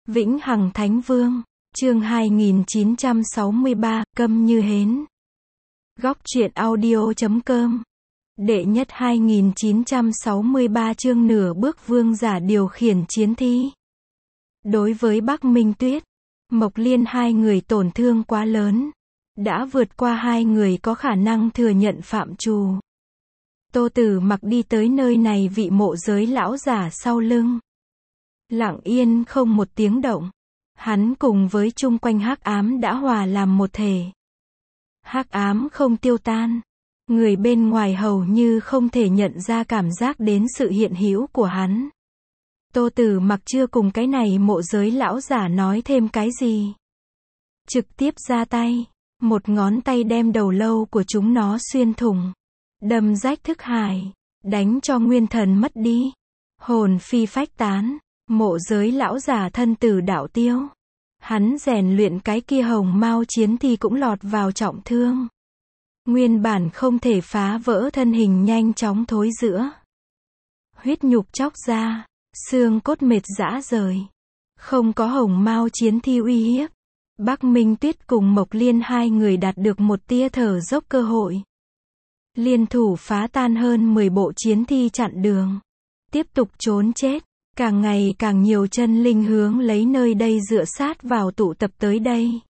Vĩnh Hằng Thánh Vương, chương 2963, câm như hến. Góc truyện audio.com. Đệ nhất 2963 chương nửa bước vương giả điều khiển chiến thi. Đối với Bắc Minh Tuyết, Mộc Liên hai người tổn thương quá lớn, đã vượt qua hai người có khả năng thừa nhận phạm trù. Tô Tử Mặc đi tới nơi này vị mộ giới lão giả sau lưng. Lặng yên không một tiếng động. Hắn cùng với chung quanh hắc ám đã hòa làm một thể. Hắc ám không tiêu tan. Người bên ngoài hầu như không thể nhận ra cảm giác đến sự hiện hữu của hắn. Tô Tử Mặc chưa cùng cái này mộ giới lão giả nói thêm cái gì. Trực tiếp ra tay. Một ngón tay đem đầu lâu của chúng nó xuyên thủng. Đâm rách thức hải. Đánh cho nguyên thần mất đi. Hồn phi phách tán. Mộ giới lão giả thân tử đạo tiêu. Hắn rèn luyện cái kia hồng mao chiến thi cũng lọt vào trọng thương. Nguyên bản không thể phá vỡ thân hình nhanh chóng thối rữa. Huyết nhục chóc ra. Xương cốt mệt rã rời. Không có hồng mao chiến thi uy hiếp. Bắc Minh Tuyết cùng Mộc Liên hai người đạt được một tia thở dốc cơ hội. Liên thủ phá tan hơn 10 bộ chiến thi chặn đường. Tiếp tục trốn chết. Càng ngày càng nhiều chân linh hướng lấy nơi đây dựa sát vào tụ tập tới đây.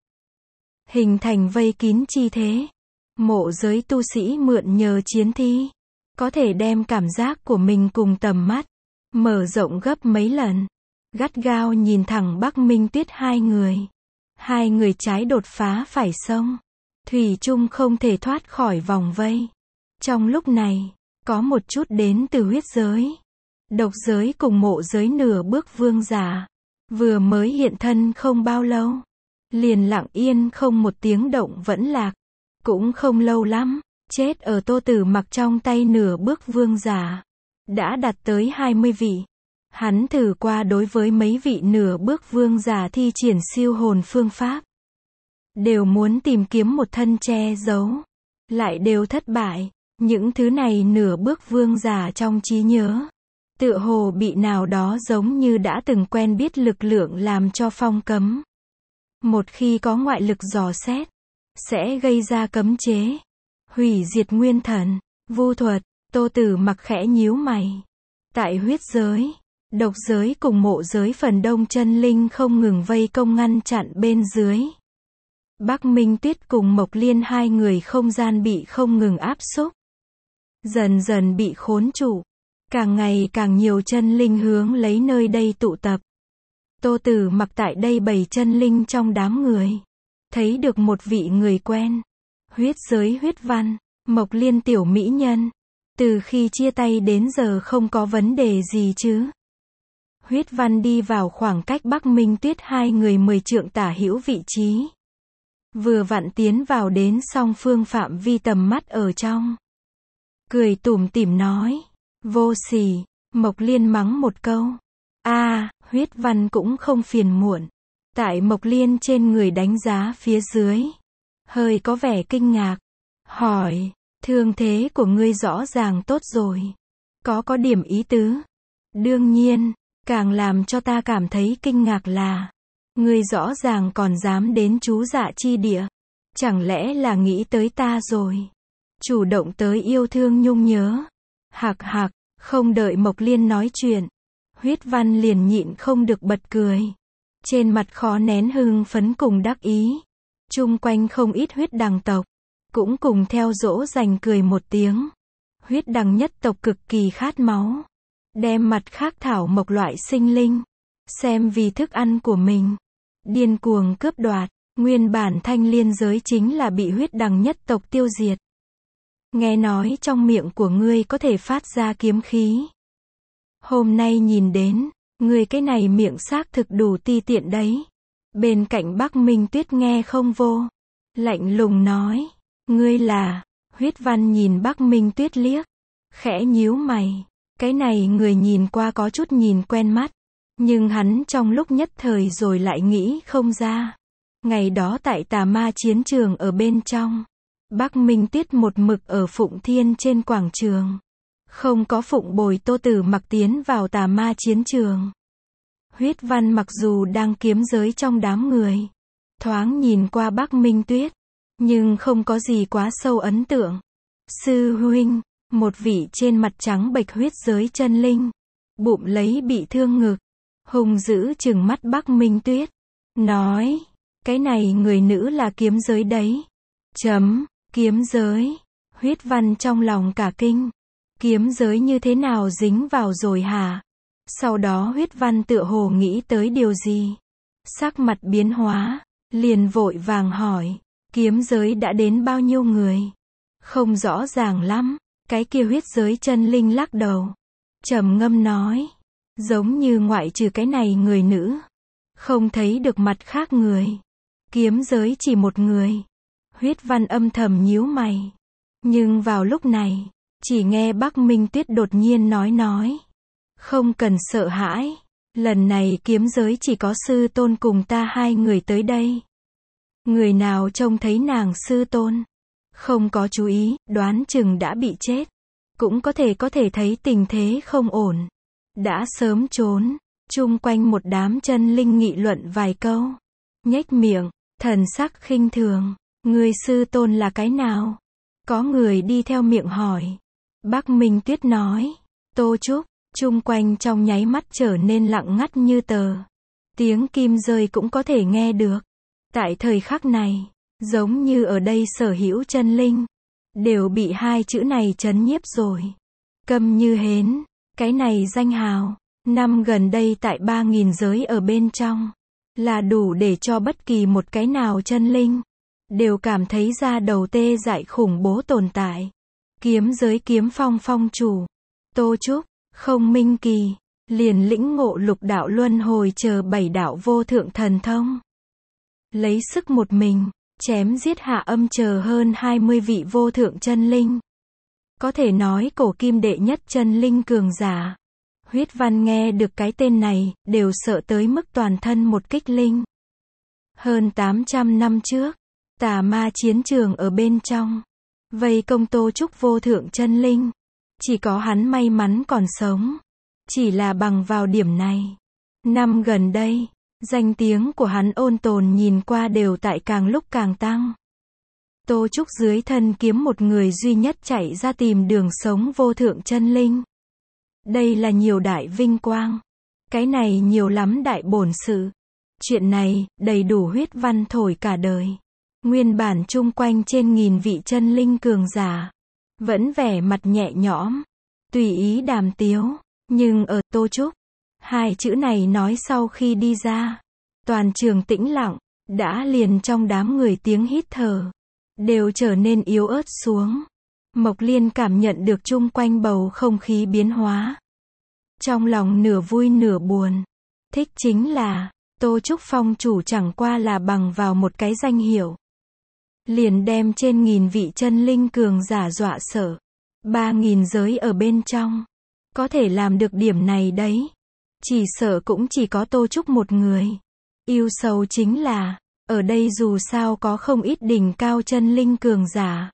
Hình thành vây kín chi thế. Mộ giới tu sĩ mượn nhờ chiến thi. Có thể đem cảm giác của mình cùng tầm mắt. Mở rộng gấp mấy lần. Gắt gao nhìn thẳng Bắc Minh Tuyết hai người. Hai người trái đột phá phải xông. Thủy chung không thể thoát khỏi vòng vây. Trong lúc này, có một chút đến từ huyết giới. Độc giới cùng mộ giới nửa bước vương giả. Vừa mới hiện thân không bao lâu. Liền lặng yên không một tiếng động vẫn lạc. Cũng không lâu lắm. Chết ở Tô Tử Mặc trong tay nửa bước vương giả. Đã đạt tới 20 vị. Hắn thử qua đối với mấy vị nửa bước vương giả thi triển siêu hồn phương pháp. Đều muốn tìm kiếm một thân che giấu. Lại đều thất bại. Những thứ này nửa bước vương giả trong trí nhớ. Tựa hồ bị nào đó giống như đã từng quen biết lực lượng làm cho phong cấm. Một khi có ngoại lực dò xét, sẽ gây ra cấm chế, hủy diệt nguyên thần, vu thuật. Tô Tử Mặc khẽ nhíu mày. Tại huyết giới, độc giới cùng mộ giới phần đông chân linh không ngừng vây công ngăn chặn bên dưới. Bắc Minh Tuyết cùng Mộc Liên hai người không gian bị không ngừng áp xúc. Dần dần bị khốn trụ. Càng ngày càng nhiều chân linh hướng lấy nơi đây tụ tập. Tô Tử Mặc tại đây bầy chân linh trong đám người. Thấy được một vị người quen. Huyết giới Huyết Văn, Mộc Liên tiểu mỹ nhân. Từ khi chia tay đến giờ không có vấn đề gì chứ. Huyết Văn đi vào khoảng cách Bắc Minh Tuyết hai người 10 trượng tả hữu vị trí. Vừa vặn tiến vào đến song phương phạm vi tầm mắt ở trong. Cười tủm tỉm nói. Vô sỉ. Mộc Liên mắng một câu. Huyết Văn cũng không phiền muộn. Tại Mộc Liên trên người đánh giá phía dưới. Hơi có vẻ kinh ngạc. Hỏi. Thương thế của ngươi rõ ràng tốt rồi. Có điểm ý tứ. Đương nhiên. Càng làm cho ta cảm thấy kinh ngạc là. Ngươi rõ ràng còn dám đến chú dạ chi địa. Chẳng lẽ là nghĩ tới ta rồi. Chủ động tới yêu thương nhung nhớ. Hạc hạc. Không đợi Mộc Liên nói chuyện. Huyết Văn liền nhịn không được bật cười. Trên mặt khó nén hưng phấn cùng đắc ý. Chung quanh không ít huyết đằng tộc. Cũng cùng theo dỗ dành cười một tiếng. Huyết đằng nhất tộc cực kỳ khát máu. Đem mặt khác thảo mộc loại sinh linh. Xem vì thức ăn của mình. Điên cuồng cướp đoạt. Nguyên bản Thanh Liên giới chính là bị huyết đằng nhất tộc tiêu diệt. Nghe nói trong miệng của ngươi có thể phát ra kiếm khí. Hôm nay nhìn đến, ngươi cái này miệng xác thực đủ ti tiện đấy. Bên cạnh Bắc Minh Tuyết nghe không vô. Lạnh lùng nói. Ngươi là. Huyết Văn nhìn Bắc Minh Tuyết liếc. Khẽ nhíu mày. Cái này người nhìn qua có chút nhìn quen mắt. Nhưng hắn trong lúc nhất thời rồi lại nghĩ không ra. Ngày đó tại Tà Ma chiến trường ở bên trong. Bắc Minh Tuyết một mực ở Phụng Thiên trên quảng trường. Không có phụng bồi Tô Tử Mặc tiến vào Tà Ma chiến trường. Huyết Văn mặc dù đang kiếm giới trong đám người, thoáng nhìn qua Bắc Minh Tuyết, nhưng không có gì quá sâu ấn tượng. Sư huynh, một vị trên mặt trắng bệch huyết giới chân linh, bụng lấy bị thương ngực, hung dữ trừng mắt Bắc Minh Tuyết, nói, cái này người nữ là kiếm giới đấy. Kiếm giới. Huyết Văn trong lòng cả kinh. Kiếm giới như thế nào dính vào rồi hả? Sau đó Huyết Văn tựa hồ nghĩ tới điều gì. Sắc mặt biến hóa, liền vội vàng hỏi, kiếm giới đã đến bao nhiêu người? Không rõ ràng lắm. Cái kia huyết giới chân linh lắc đầu, trầm ngâm nói, giống như ngoại trừ cái này người nữ, không thấy được mặt khác người. Kiếm giới chỉ một người. Huyết Văn âm thầm nhíu mày. Nhưng vào lúc này, chỉ nghe Bắc Minh Tuyết đột nhiên nói. Không cần sợ hãi. Lần này kiếm giới chỉ có sư tôn cùng ta hai người tới đây. Người nào trông thấy nàng sư tôn, không có chú ý, đoán chừng đã bị chết. Cũng có thể thấy tình thế không ổn. Đã sớm trốn. Chung quanh một đám chân linh nghị luận vài câu. Nhếch miệng, thần sắc khinh thường. Người sư tôn là cái nào? Có người đi theo miệng hỏi. Bắc Minh Tuyết nói. Tô Trúc. Chung quanh trong nháy mắt trở nên lặng ngắt như tờ. Tiếng kim rơi cũng có thể nghe được. Tại thời khắc này, giống như ở đây sở hữu chân linh, đều bị hai chữ này trấn nhiếp rồi. Câm như hến. Cái này danh hào, năm gần đây tại 3.000 giới ở bên trong, là đủ để cho bất kỳ một cái nào chân linh, đều cảm thấy da đầu tê dại khủng bố tồn tại. Kiếm giới kiếm phong phong chủ, Tô Trúc, không minh kỳ, liền lĩnh ngộ lục đạo luân hồi chờ 7 đạo vô thượng thần thông. Lấy sức một mình, chém giết hạ âm chờ hơn 20 vị vô thượng chân linh. Có thể nói cổ kim đệ nhất chân linh cường giả. Huyết Văn nghe được cái tên này, đều sợ tới mức toàn thân một kích linh. Hơn 800 năm trước, tà ma chiến trường ở bên trong, vây công Tô Trúc vô thượng chân linh. Chỉ có hắn may mắn còn sống. Chỉ là bằng vào điểm này, năm gần đây, danh tiếng của hắn ôn tồn nhìn qua đều tại càng lúc càng tăng. Tô Trúc dưới thân kiếm một người duy nhất chạy ra tìm đường sống vô thượng chân linh. Đây là nhiều đại vinh quang. Cái này nhiều lắm đại bổn sự. Chuyện này, đầy đủ Huyết Văn thổi cả đời. Nguyên bản chung quanh trên 1000 vị chân linh cường giả, vẫn vẻ mặt nhẹ nhõm, tùy ý đàm tiếu. Nhưng ở Tô Trúc, hai chữ này nói sau khi đi ra, toàn trường tĩnh lặng, đã liền trong đám người tiếng hít thở đều trở nên yếu ớt xuống. Mộc Liên cảm nhận được chung quanh bầu không khí biến hóa. Trong lòng nửa vui nửa buồn. Thích chính là, Tô Trúc phong chủ chẳng qua là bằng vào một cái danh hiệu, liền đem trên 1000 vị chân linh cường giả dọa sợ. 3.000 giới ở bên trong, có thể làm được điểm này đấy, chỉ sợ cũng chỉ có Tô Trúc một người. Yêu sầu chính là, ở đây dù sao có không ít đỉnh cao chân linh cường giả.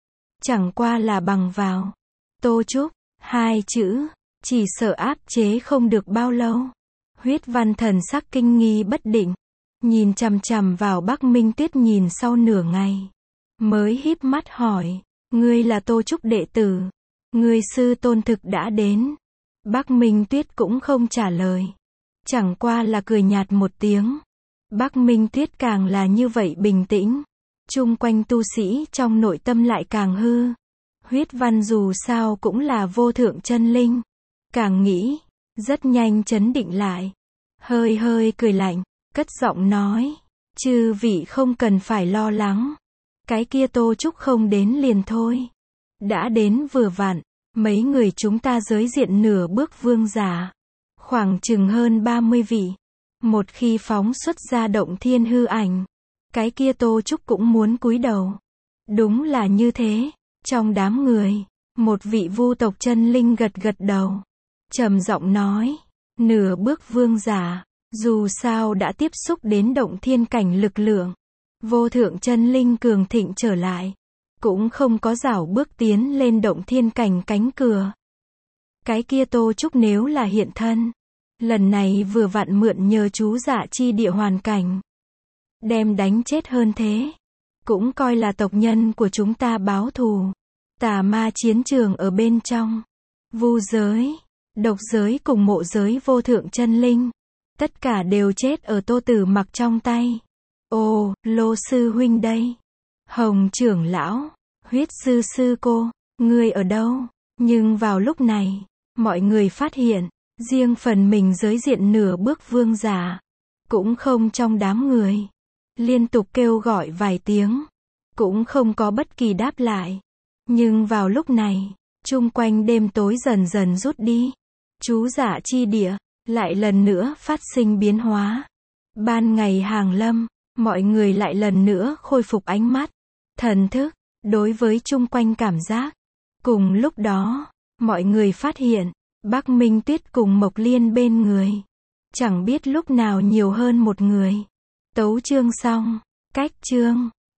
Chẳng qua là bằng vào Tô Trúc, hai chữ, chỉ sợ áp chế không được bao lâu. Huyết Văn thần sắc kinh nghi bất định, nhìn chằm chằm vào Bắc Minh Tuyết nhìn sau nửa ngày, mới híp mắt hỏi, ngươi là Tô Trúc đệ tử, ngươi sư tôn thực đã đến. Bắc Minh Tuyết cũng không trả lời, chẳng qua là cười nhạt một tiếng. Bắc Minh Tuyết càng là như vậy bình tĩnh, chung quanh tu sĩ trong nội tâm lại càng hư. Huyết Văn dù sao cũng là vô thượng chân linh, càng nghĩ, rất nhanh trấn định lại, hơi hơi cười lạnh, cất giọng nói, chư vị không cần phải lo lắng, cái kia Tô Trúc không đến liền thôi, đã đến vừa vặn. Mấy người chúng ta giới diện nửa bước vương giả, khoảng chừng hơn 30 vị. Một khi phóng xuất ra động thiên hư ảnh, cái kia Tô Trúc cũng muốn cúi đầu. Đúng là như thế. Trong đám người, một vị vu tộc chân linh gật gật đầu, trầm giọng nói, nửa bước vương giả, dù sao đã tiếp xúc đến động thiên cảnh lực lượng, vô thượng chân linh cường thịnh trở lại, cũng không có rảo bước tiến lên động thiên cảnh cánh cửa. Cái kia Tô Trúc nếu là hiện thân, Lần này vừa vặn mượn nhờ chú Dạ Chi Địa hoàn cảnh. Đem đánh chết hơn thế. Cũng coi là tộc nhân của chúng ta báo thù. Tà ma chiến trường ở bên trong. Vu giới, độc giới cùng mộ giới vô thượng chân linh. Tất cả đều chết ở Tô Tử Mặc trong tay. Ồ, Lô sư huynh đây. Hồng trưởng lão, Huyết sư sư cô, ngươi ở đâu? Nhưng vào lúc này, mọi người phát hiện, riêng phần mình giới diện nửa bước vương giả, cũng không trong đám người. Liên tục kêu gọi vài tiếng, cũng không có bất kỳ đáp lại. Nhưng vào lúc này, chung quanh đêm tối dần dần rút đi. Chú Dạ Chi Địa, lại lần nữa phát sinh biến hóa. Ban ngày hàng lâm, mọi người lại lần nữa khôi phục ánh mắt, thần thức, đối với chung quanh cảm giác. Cùng lúc đó, mọi người phát hiện, Bắc Minh Tuyết cùng Mộc Liên bên người. Chẳng biết lúc nào nhiều hơn một người. Tấu chương xong, cách chương.